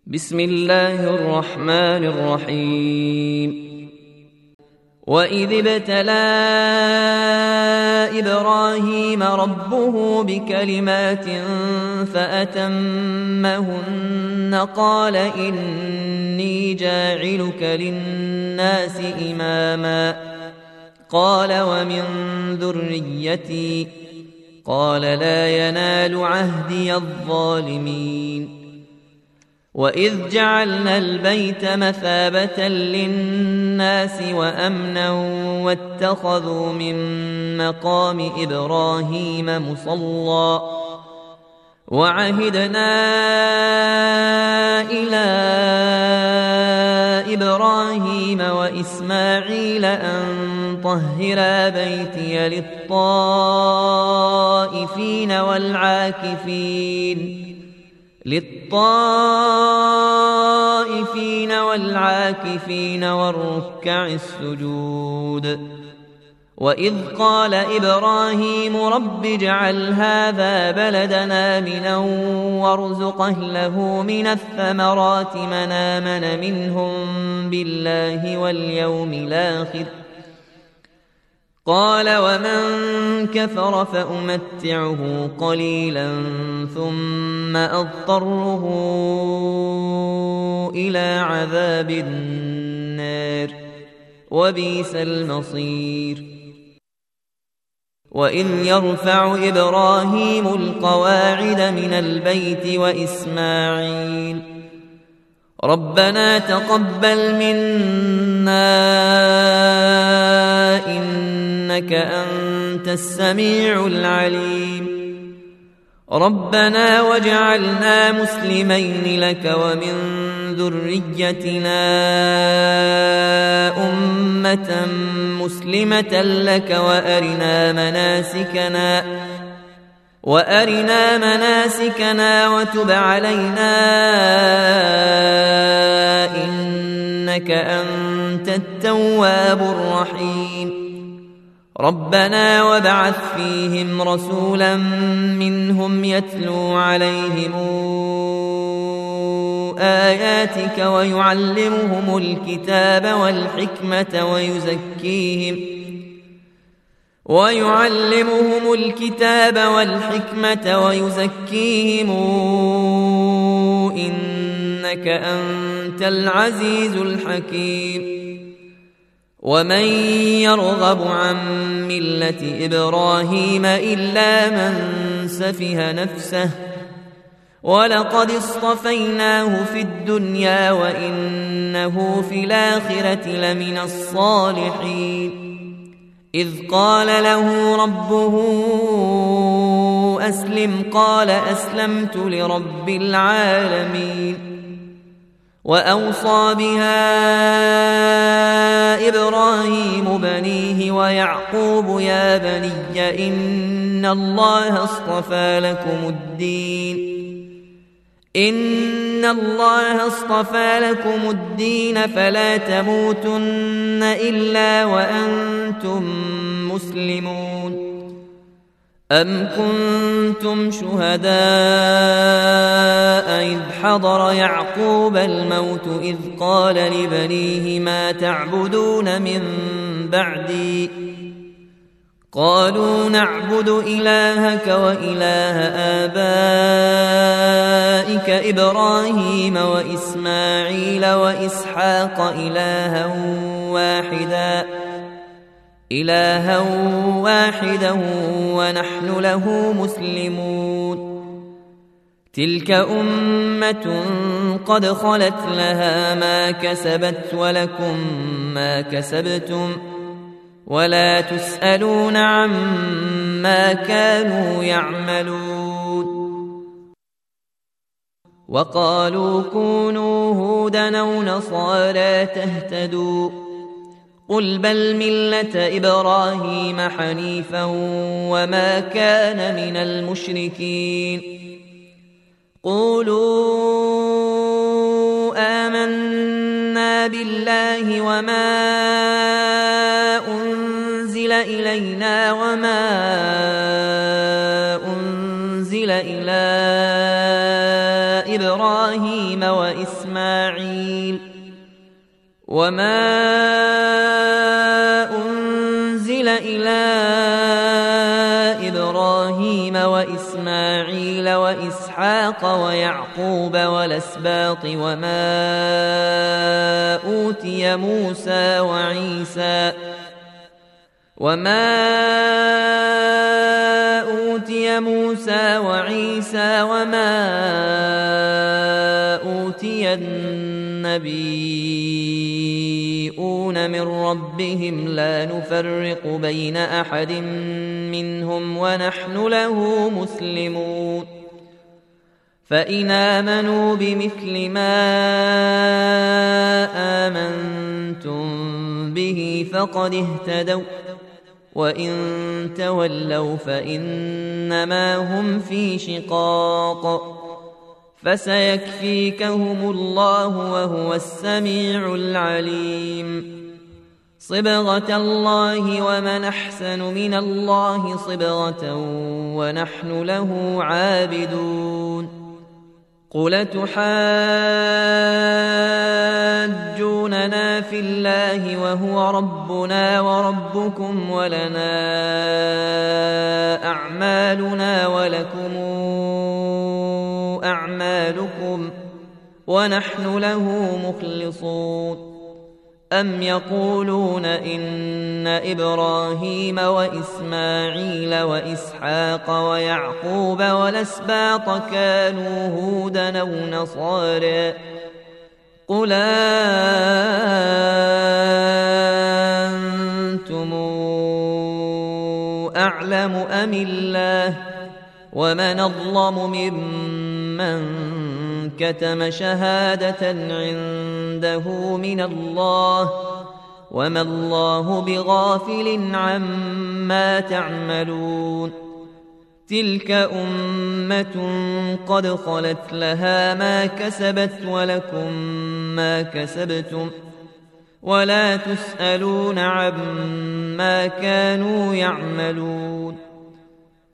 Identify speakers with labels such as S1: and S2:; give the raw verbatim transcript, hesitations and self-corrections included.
S1: بسم الله الرحمن الرحيم وإذ ابتلى إبراهيم ربه بكلمات فأتمهن قال إني جاعلك للناس إماما قال ومن ذريتي قال لا ينال عهدي الظالمين وإذ جعلنا البيت مثابة للناس وأمنا واتخذوا من مقام إبراهيم مصلى وعهدنا إلى إبراهيم وإسماعيل أن طهرا بيتي للطائفين والعاكفين للطائفين والعاكفين والركع السجود وإذ قال إبراهيم رب اجعل هذا بلدنا آمنا وارزق أهله من الثمرات من آمن منهم بالله واليوم الآخر قال ومن كفر فأمتعه قليلا ثم أضطره إلى عذاب النار وبئس المصير وإذ يرفع إبراهيم القواعد من البيت وإسماعيل ربنا تقبل منا إنك أنت السميع العليم ربنا واجعلنا مسلمين لك ومن ذريتنا أمة مسلمة لك وأرنا مناسكنا وأرنا مناسكنا وتب علينا إنك أنت التواب الرحيم ربنا وابعث فيهم رسولا منهم يتلو عليهم آياتك ويعلمهم الكتاب والحكمة ويزكيهم ويعلمهم الكتاب والحكمة ويزكيهم إنك أنت العزيز الحكيم ومن يرغب عن ملة إبراهيم إلا من سفه نفسه ولقد اصطفيناه في الدنيا وإنه في الآخرة لمن الصالحين إذ قال له ربه أسلم قال أسلمت لرب العالمين وأوصى بها إبراهيم بنيه ويعقوب يا بني إن الله اصطفى لكم الدين إن الله اصطفى لكم الدين فلا تموتن إلا وأنتم مسلمون أم كنتم شهداء إذ حضر يعقوب الموت إذ قال لبنيه ما تعبدون من بعدي قالوا نعبد إلهك وإله آبائك إبراهيم وإسماعيل وإسحاق إلها واحدا إلها واحدا ونحن له مسلمون تلك أمة قد خلت لها ما كسبت ولكم ما كسبتم ولا تسألون عما كانوا يعملون وقالوا كونوا هودا أو نصارى تهتدوا قل بل ملة إبراهيم حنيفا وما كان من المشركين قولوا آمنا بالله وما أنزل إلينا وما أنزل إلى إبراهيم وإسماعيل وما أنزل إلى إبراهيم وإسماعيل وإسحاق ويعقوب والأسباط وما أوتي موسى وعيسى وما أوتي موسى وعيسى وما أوتي النبيون من ربهم لا نفرق بين أحد منهم ونحن له مسلمون فإن آمنوا بمثل ما آمنتم به فقد اهتدوا وإن تولوا فإنما هم في شقاق فسيكفيكهم الله وهو السميع العليم صبغة الله ومن أحسن من الله صبغة ونحن له عابدون قل تحاجوننا في الله وهو ربنا وربكم ولنا أعمالنا ولكم أعمالكم ونحن له مخلصون أم يقولون إن إبراهيم وإسماعيل وإسحاق ويعقوب والأسباط كانوا هودا أو نصارى قل أنتم أعلم أم الله ومن أظلم ممن كتم شهادة عنده من الله وما الله بغافل عما تعملون تلك أمة قد خلت لها ما كسبت ولكم ما كسبتم ولا تسألون عما كانوا يعملون